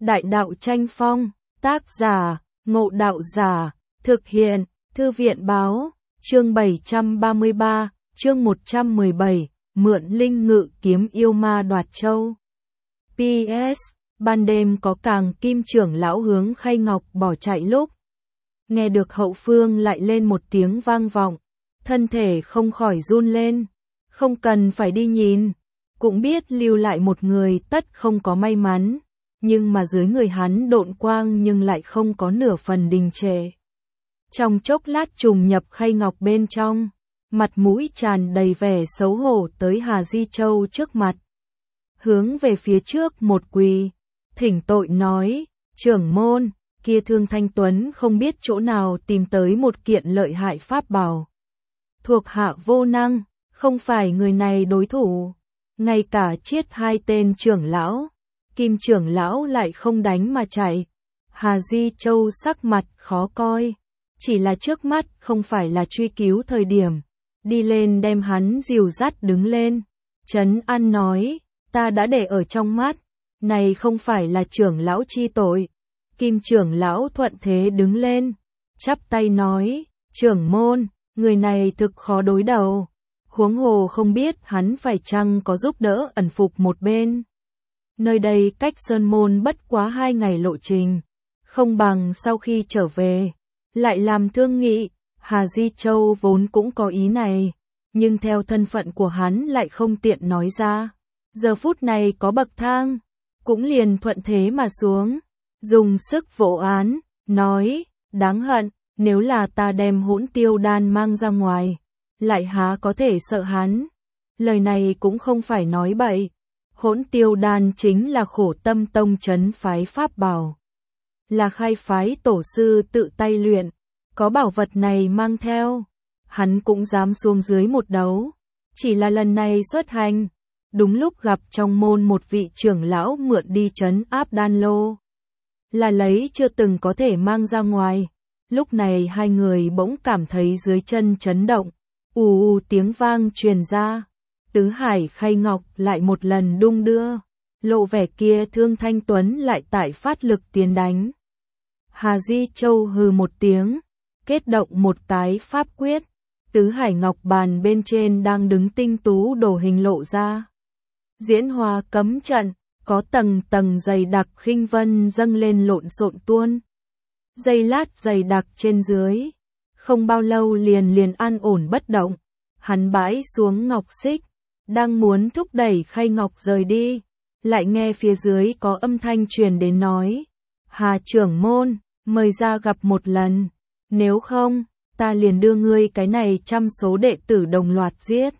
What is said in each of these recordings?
Đại đạo tranh phong, tác giả, Ngộ Đạo Giả, thực hiện, Thư viện báo, chương 733, chương 117, mượn linh ngự kiếm yêu ma đoạt châu. PS, ban đêm có càng kim trưởng lão hướng Khay Ngọc bỏ chạy lúc. Nghe được hậu phương lại lên một tiếng vang vọng, thân thể không khỏi run lên, không cần phải đi nhìn, cũng biết lưu lại một người tất không có may mắn, nhưng mà dưới người hắn độn quang nhưng lại không có nửa phần đình trệ. Trong chốc lát trùng nhập Khay Ngọc bên trong, mặt mũi tràn đầy vẻ xấu hổ tới Hà Di Châu trước mặt. Hướng về phía trước một quỳ, thỉnh tội nói, trưởng môn, kia Thương Thanh Tuấn không biết chỗ nào tìm tới một kiện lợi hại pháp bảo. Thuộc hạ vô năng, không phải người này đối thủ, ngay cả chiết hai tên trưởng lão, Kim trưởng lão lại không đánh mà chạy. Hà Di Châu sắc mặt khó coi, chỉ là trước mắt không phải là truy cứu thời điểm, đi lên đem hắn dìu dắt đứng lên, trấn an nói, ta đã để ở trong mắt, này không phải là trưởng lão chi tội. Kim trưởng lão thuận thế đứng lên, chắp tay nói, trưởng môn, người này thực khó đối đầu, huống hồ không biết hắn phải chăng có giúp đỡ ẩn phục một bên. Nơi đây cách Sơn Môn bất quá 2 ngày lộ trình, không bằng sau khi trở về, lại làm thương nghị. Hà Di Châu vốn cũng có ý này, nhưng theo thân phận của hắn lại không tiện nói ra. Giờ phút này có bậc thang, cũng liền thuận thế mà xuống, dùng sức vỗ án, nói, đáng hận, nếu là ta đem Hỗn Tiêu Đan mang ra ngoài, lại há có thể sợ hắn. Lời này cũng không phải nói bậy. Hỗn Tiêu Đan chính là Khổ Tâm Tông trấn phái pháp bảo, là khai phái tổ sư tự tay luyện, có bảo vật này mang theo, hắn cũng dám xuống dưới một đấu. Chỉ là lần này xuất hành, đúng lúc gặp trong môn một vị trưởng lão mượn đi trấn áp đan lô, là lấy chưa từng có thể mang ra ngoài. Lúc này hai người bỗng cảm thấy dưới chân chấn động, ù tiếng vang truyền ra. Tứ Hải Khay Ngọc lại một lần đung đưa, lộ vẻ kia Thương Thanh Tuấn lại tại phát lực tiến đánh. Hà Di Châu hừ một tiếng, kết động một tái pháp quyết, Tứ Hải Ngọc bàn bên trên đang đứng tinh tú đồ hình lộ ra. Diễn hòa cấm trận, có tầng tầng dày đặc khinh vân dâng lên lộn xộn tuôn. Dây lát dày đặc trên dưới, không bao lâu liền an ổn bất động. Hắn bãi xuống ngọc xích, đang muốn thúc đẩy Khay Ngọc rời đi, lại nghe phía dưới có âm thanh truyền đến nói, Hà trưởng môn, mời ra gặp một lần, nếu không, ta liền đưa ngươi cái này 100 số đệ tử đồng loạt giết.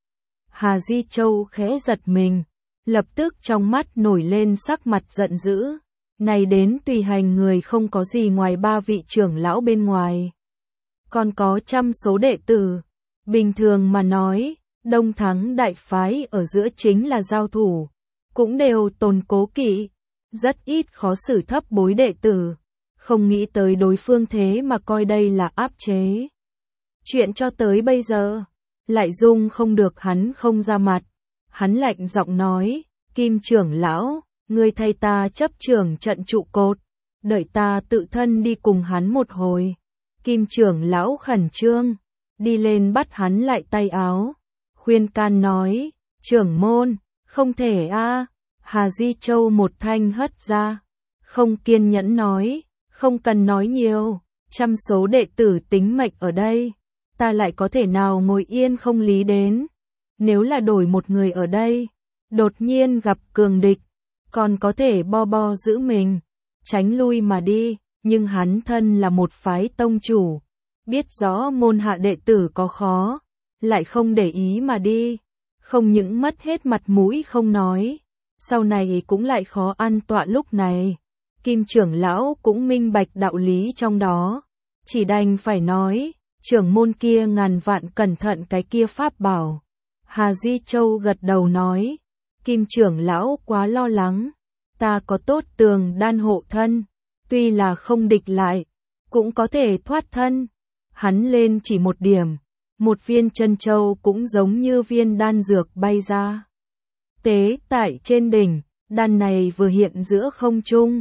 Hà Di Châu khẽ giật mình, lập tức trong mắt nổi lên sắc mặt giận dữ, này đến tùy hành người không có gì ngoài 3 vị trưởng lão bên ngoài, còn có 100 số đệ tử, bình thường mà nói, Đông Thắng đại phái ở giữa chính là giao thủ, cũng đều tồn cố kỵ, rất ít khó xử thấp bối đệ tử, không nghĩ tới đối phương thế mà coi đây là áp chế. Chuyện cho tới bây giờ, lại dung không được hắn không ra mặt, hắn lạnh giọng nói, Kim trưởng lão, ngươi thay ta chấp trưởng trận trụ cột, đợi ta tự thân đi cùng hắn một hồi. Kim trưởng lão khẩn trương, đi lên bắt hắn lại tay áo, khuyên can nói, trưởng môn, không thể a. Hà Di Châu một thanh hất ra, không kiên nhẫn nói, không cần nói nhiều, 100 số đệ tử tính mệnh ở đây, ta lại có thể nào ngồi yên không lý đến. Nếu là đổi một người ở đây, đột nhiên gặp cường địch, còn có thể bo giữ mình, tránh lui mà đi, nhưng hắn thân là một phái tông chủ, biết rõ môn hạ đệ tử có khó, lại không để ý mà đi, không những mất hết mặt mũi không nói, sau này cũng lại khó an tọa. Lúc này, Kim trưởng lão cũng minh bạch đạo lý trong đó, chỉ đành phải nói, trưởng môn kia ngàn vạn cẩn thận cái kia pháp bảo. Hà Di Châu gật đầu nói, Kim trưởng lão quá lo lắng, ta có tốt tường đan hộ thân, tuy là không địch lại, cũng có thể thoát thân. Hắn lên chỉ một điểm, một viên chân châu cũng giống như viên đan dược bay ra. Tế tại trên đỉnh, đan này vừa hiện giữa không trung,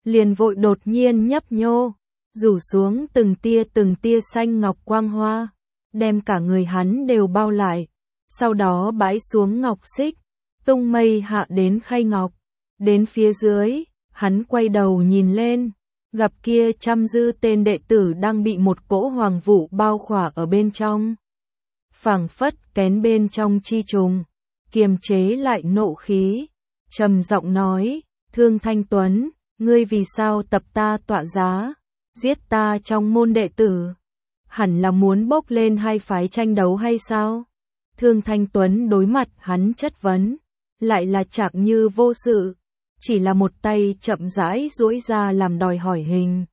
liền vội đột nhiên nhấp nhô, rủ xuống từng tia xanh ngọc quang hoa, đem cả người hắn đều bao lại, sau đó bãi xuống ngọc xích, tung mây hạ đến khay ngọc. Đến phía dưới, hắn quay đầu nhìn lên, gặp kia trăm dư tên đệ tử đang bị một cỗ hoàng vụ bao khỏa ở bên trong. Phảng phất kén bên trong chi trùng, kiềm chế lại nộ khí, trầm giọng nói, Thương Thanh Tuấn, ngươi vì sao tập ta tọa giá, giết ta trong môn đệ tử, hẳn là muốn bốc lên hai phái tranh đấu hay sao? Thương Thanh Tuấn đối mặt hắn chất vấn, lại là chạc như vô sự, chỉ là một tay chậm rãi duỗi ra làm đòi hỏi hình.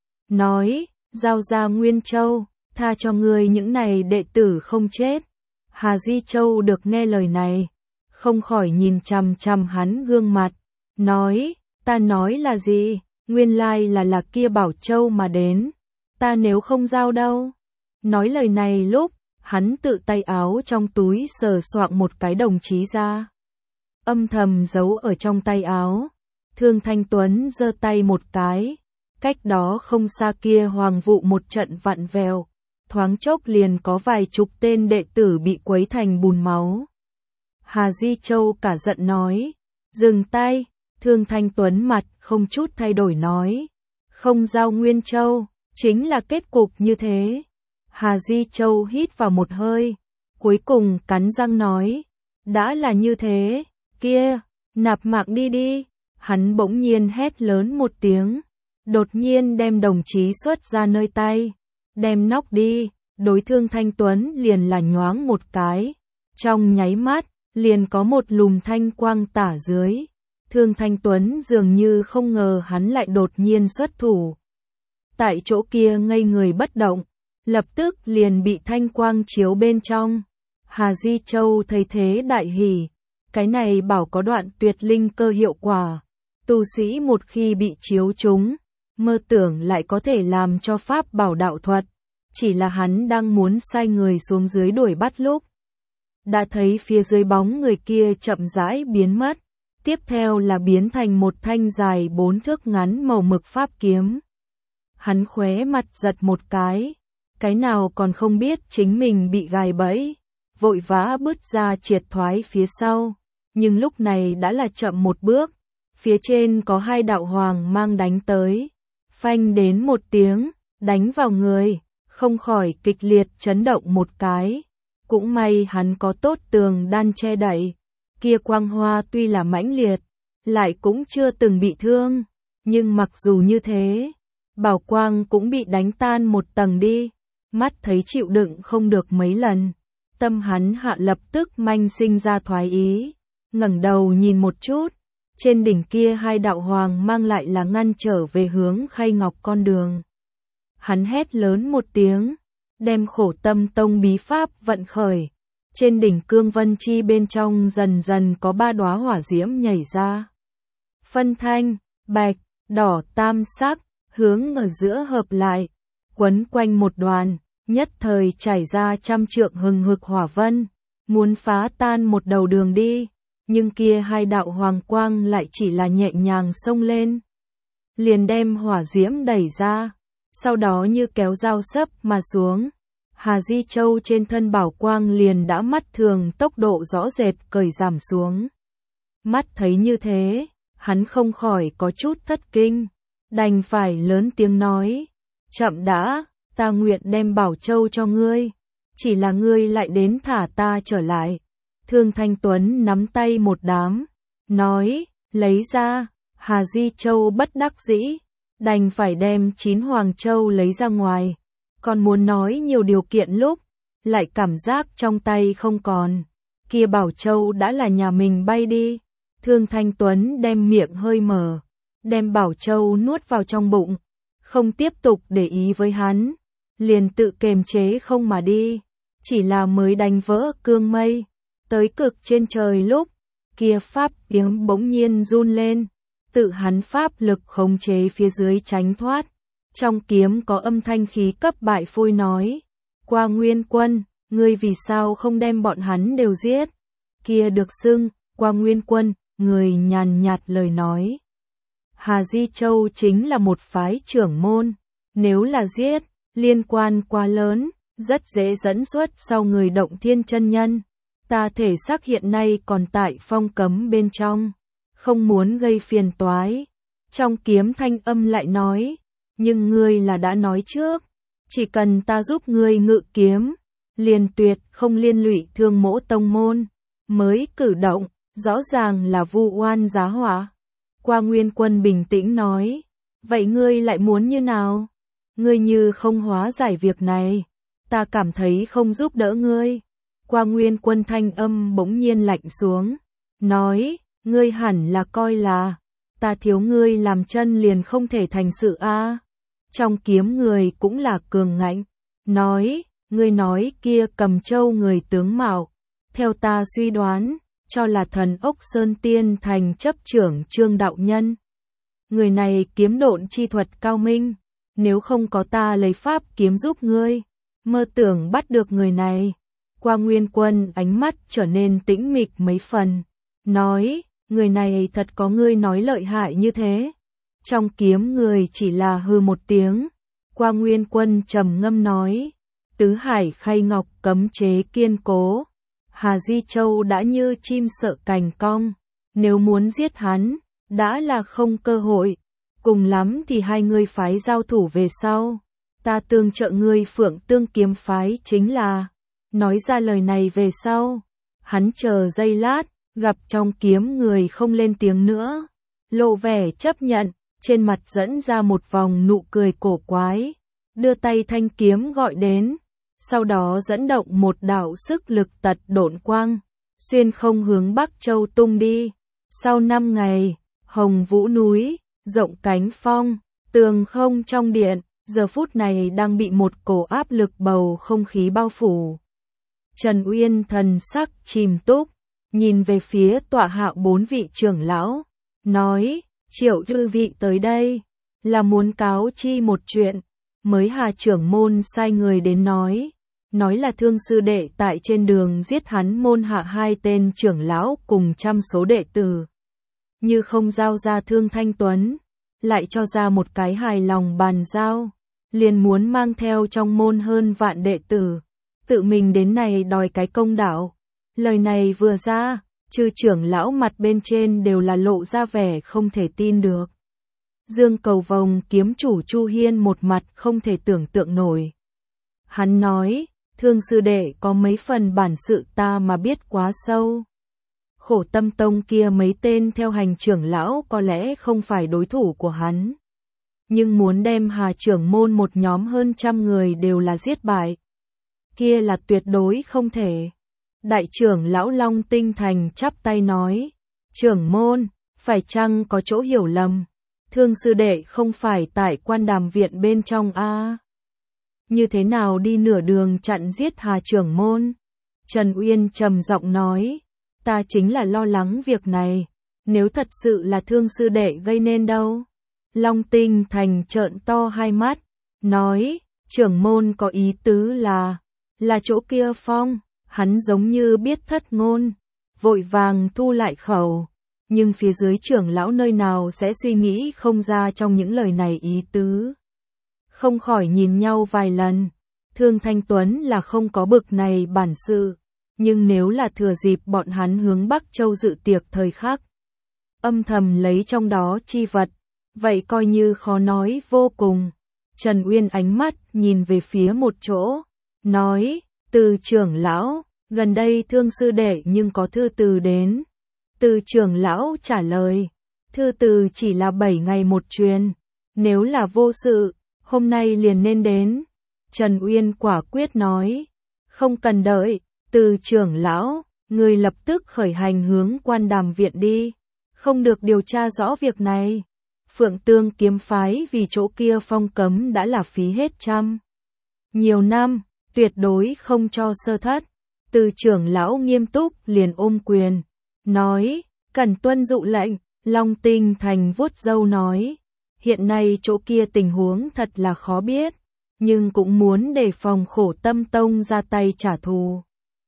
Nói, giao ra Nguyên Châu, tha cho ngươi những này đệ tử không chết. Hà Di Châu được nghe lời này, không khỏi nhìn chằm chằm hắn gương mặt, nói, ta nói là gì, nguyên lai là kia Bảo Châu mà đến, ta nếu không giao đâu. Nói lời này lúc, hắn tự tay áo trong túi sờ soạng một cái đồng chí ra, âm thầm giấu ở trong tay áo. Thương Thanh Tuấn giơ tay một cái, cách đó không xa kia hoàng vụ một trận vặn vẹo, thoáng chốc liền có vài chục tên đệ tử bị quấy thành bùn máu. Hà Di Châu cả giận nói, dừng tay. Thương Thanh Tuấn mặt không chút thay đổi nói, không giao Nguyên Châu, chính là kết cục như thế. Hà Di Châu hít vào một hơi, cuối cùng cắn răng nói, đã là như thế, kia, nạp mạng đi đi. Hắn bỗng nhiên hét lớn một tiếng, đột nhiên đem đồng chí xuất ra nơi tay, đem nóc đi, đối Thương Thanh Tuấn liền là nhoáng một cái, trong nháy mắt, liền có một lùm thanh quang tả dưới. Thương Thanh Tuấn dường như không ngờ hắn lại đột nhiên xuất thủ. Tại chỗ kia ngây người bất động, lập tức liền bị thanh quang chiếu bên trong. Hà Di Châu thấy thế đại hỉ, cái này bảo có đoạn tuyệt linh cơ hiệu quả. Tu sĩ một khi bị chiếu trúng, mơ tưởng lại có thể làm cho pháp bảo đạo thuật, chỉ là hắn đang muốn sai người xuống dưới đuổi bắt lúc. Đã thấy phía dưới bóng người kia chậm rãi biến mất, tiếp theo là biến thành một thanh dài 4 thước ngắn màu mực pháp kiếm. Hắn khóe mặt giật một cái nào còn không biết chính mình bị gài bẫy, vội vã bứt ra triệt thoái phía sau, nhưng lúc này đã là chậm một bước. Phía trên có hai đạo hoàng mang đánh tới, phanh đến một tiếng, đánh vào người, không khỏi kịch liệt chấn động một cái. Cũng may hắn có tốt tường đan che đậy, kia quang hoa tuy là mãnh liệt, lại cũng chưa từng bị thương, nhưng mặc dù như thế, bảo quang cũng bị đánh tan một tầng đi, mắt thấy chịu đựng không được mấy lần, tâm hắn hạ lập tức manh sinh ra thoái ý, ngẩng đầu nhìn một chút. Trên đỉnh kia hai đạo hoàng mang lại là ngăn trở về hướng khay ngọc con đường. Hắn hét lớn một tiếng, đem Khổ Tâm Tông bí pháp vận khởi. Trên đỉnh cương vân chi bên trong dần dần có 3 đóa hỏa diễm nhảy ra. Phân thanh, bạch, đỏ tam sắc, hướng ở giữa hợp lại, quấn quanh một đoàn, nhất thời chảy ra trăm trượng hừng hực hỏa vân, muốn phá tan một đầu đường đi. Nhưng kia hai đạo hoàng quang lại chỉ là nhẹ nhàng xông lên, liền đem hỏa diễm đẩy ra, sau đó như kéo dao sấp mà xuống. Hà Di Châu trên thân bảo quang liền đã mắt thường tốc độ rõ rệt cởi giảm xuống. Mắt thấy như thế, hắn không khỏi có chút thất kinh, đành phải lớn tiếng nói, chậm đã, ta nguyện đem Bảo Châu cho ngươi, chỉ là ngươi lại đến thả ta trở lại. Thương Thanh Tuấn nắm tay một đám, nói, lấy ra. Hà Di Châu bất đắc dĩ, đành phải đem 9 Hoàng Châu lấy ra ngoài, còn muốn nói nhiều điều kiện lúc, lại cảm giác trong tay không còn, kia Bảo Châu đã là nhà mình bay đi. Thương Thanh Tuấn đem miệng hơi mở, đem Bảo Châu nuốt vào trong bụng, không tiếp tục để ý với hắn, liền tự kềm chế không mà đi, chỉ là mới đánh vỡ cương mây. Tới cực trên trời lúc, kia pháp kiếm bỗng nhiên run lên, tự hắn pháp lực khống chế phía dưới tránh thoát. Trong kiếm có âm thanh khí cấp bại phôi nói, Qua Nguyên Quân, ngươi vì sao không đem bọn hắn đều giết? Kia được xưng, Qua Nguyên Quân, người nhàn nhạt lời nói. Hà Di Châu chính là một phái trưởng môn, nếu là giết, liên quan quá lớn, rất dễ dẫn xuất sau người Động Thiên chân nhân. Ta thể xác hiện nay còn tại phong cấm bên trong, không muốn gây phiền toái. Trong kiếm thanh âm lại nói, nhưng ngươi là đã nói trước, chỉ cần ta giúp ngươi ngự kiếm, liền tuyệt không liên lụy Thương Mỗ tông môn. Mới cử động, rõ ràng là vu oan giá họa. Qua Nguyên Quân bình tĩnh nói, vậy ngươi lại muốn như nào? Ngươi như không hóa giải việc này, ta cảm thấy không giúp đỡ ngươi. Qua Nguyên Quân thanh âm bỗng nhiên lạnh xuống, nói, ngươi hẳn là coi là, ta thiếu ngươi làm chân liền không thể thành sự a. Trong kiếm người cũng là cường ngạnh, nói, ngươi nói kia Cầm Châu người tướng mạo, theo ta suy đoán, cho là thần Ốc Sơn Tiên Thành chấp trưởng Trương đạo nhân. Người này kiếm độn chi thuật cao minh, nếu không có ta lấy pháp kiếm giúp ngươi, mơ tưởng bắt được người này. Qua Nguyên Quân ánh mắt trở nên tĩnh mịch mấy phần, nói, người này thật có ngươi nói lợi hại như thế. Trong kiếm người chỉ là hừ một tiếng. Qua Nguyên Quân trầm ngâm nói, tứ hải khay ngọc cấm chế kiên cố, Hà Di Châu đã như chim sợ cành cong, nếu muốn giết hắn, đã là không cơ hội, cùng lắm thì hai ngươi phái giao thủ về sau, ta tương trợ ngươi Phượng Tương kiếm phái chính là. Nói ra lời này về sau, hắn chờ giây lát, gặp trong kiếm người không lên tiếng nữa, lộ vẻ chấp nhận, trên mặt dẫn ra một vòng nụ cười cổ quái, đưa tay thanh kiếm gọi đến, sau đó dẫn động một đạo sức lực tật độn quang, xuyên không hướng Bắc Châu tung đi. Sau 5 ngày, Hồng Vũ núi, rộng cánh phong, tường không trong điện, giờ phút này đang bị một cổ áp lực bầu không khí bao phủ. Trần Uyên thần sắc chìm túc, nhìn về phía tọa hạ 4 vị trưởng lão, nói, Triệu chư vị tới đây, là muốn cáo chi một chuyện. Mới Hà trưởng môn sai người đến nói là Thương sư đệ tại trên đường giết hắn môn hạ 2 tên trưởng lão cùng trăm số đệ tử. Như không giao ra Thương Thanh Tuấn, lại cho ra một cái hài lòng bàn giao, liền muốn mang theo trong môn hơn vạn đệ tử, tự mình đến này đòi cái công đạo. Lời này vừa ra, chư trưởng lão mặt bên trên đều là lộ ra vẻ không thể tin được. Dương Cầu Vồng kiếm chủ Chu Hiên một mặt không thể tưởng tượng nổi. Hắn nói, Thương sư đệ có mấy phần bản sự ta mà biết quá sâu. Khổ Tâm Tông kia mấy tên theo hành trưởng lão có lẽ không phải đối thủ của hắn. Nhưng muốn đem Hà trưởng môn một nhóm hơn 100 người đều là giết bại, kia là tuyệt đối không thể. Đại trưởng lão Long Tinh Thành chắp tay nói, trưởng môn, phải chăng có chỗ hiểu lầm? Thương sư đệ không phải tại Quan Đàm viện bên trong a? Như thế nào đi nửa đường chặn giết Hà trưởng môn? Trần Uyên trầm giọng nói, ta chính là lo lắng việc này, nếu thật sự là Thương sư đệ gây nên đâu. Long Tinh Thành trợn to hai mắt, nói, trưởng môn có ý tứ là chỗ kia phong. Hắn giống như biết thất ngôn, vội vàng thu lại khẩu, nhưng phía dưới trưởng lão nơi nào sẽ suy nghĩ không ra trong những lời này ý tứ. Không khỏi nhìn nhau vài lần, Thương Thanh Tuấn là không có bực này bản sự, nhưng nếu là thừa dịp bọn hắn hướng Bắc Châu dự tiệc thời khắc, âm thầm lấy trong đó chi vật, vậy coi như khó nói vô cùng. Trần Uyên ánh mắt nhìn về phía một chỗ, nói, Từ trưởng lão, gần đây Thương sư đệ nhưng có thư từ đến. Từ trưởng lão trả lời, thư từ chỉ là 7 ngày một truyền, nếu là vô sự, hôm nay liền nên đến. Trần Uyên quả quyết nói, không cần đợi, Từ trưởng lão, người lập tức khởi hành hướng Quan Đàm viện đi, không được điều tra rõ việc này. Phượng Tương kiếm phái vì chỗ kia phong cấm đã là phí hết trăm nhiều năm, tuyệt đối không cho sơ thất. Từ trưởng lão nghiêm túc liền ôm quyền, nói, cần tuân dụ lệnh. Long Tinh Thành vuốt râu nói, hiện nay chỗ kia tình huống thật là khó biết, nhưng cũng muốn đề phòng Khổ Tâm Tông ra tay trả thù.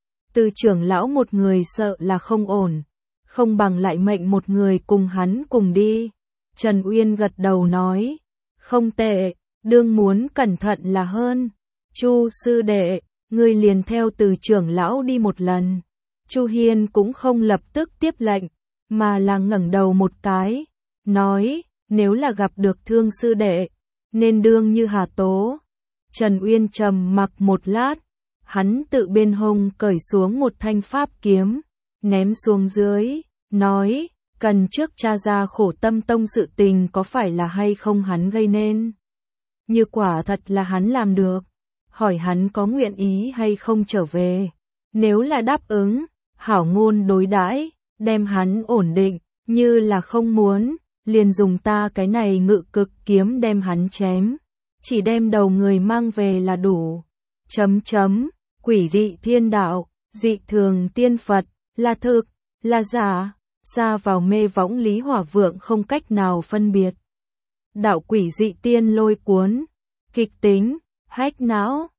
Từ trưởng lão một người sợ là không ổn, không bằng lại mệnh một người cùng hắn cùng đi. Trần Uyên gật đầu nói, không tệ, đương muốn cẩn thận là hơn. Chu sư đệ, ngươi liền theo Từ trưởng lão đi một lần. Chu Hiên cũng không lập tức tiếp lệnh, mà là ngẩng đầu một cái, nói, nếu là gặp được Thương sư đệ, nên đương như Hà Tố. Trần Uyên trầm mặc một lát, hắn tự bên hông cởi xuống một thanh pháp kiếm, ném xuống dưới, nói, cần trước tra ra Khổ Tâm Tông sự tình có phải là hay không hắn gây nên. Như quả thật là hắn làm được, hỏi hắn có nguyện ý hay không trở về. Nếu là đáp ứng, hảo ngôn đối đãi, đem hắn ổn định, như là không muốn, liền dùng ta cái này Ngự Cực kiếm đem hắn chém, chỉ đem đầu người mang về là đủ. Quỷ dị thiên đạo, dị thường tiên Phật, là thực, là giả, xa vào mê võng Lý Hỏa Vượng không cách nào phân biệt. Đạo quỷ dị tiên lôi cuốn, kịch tính, hách não,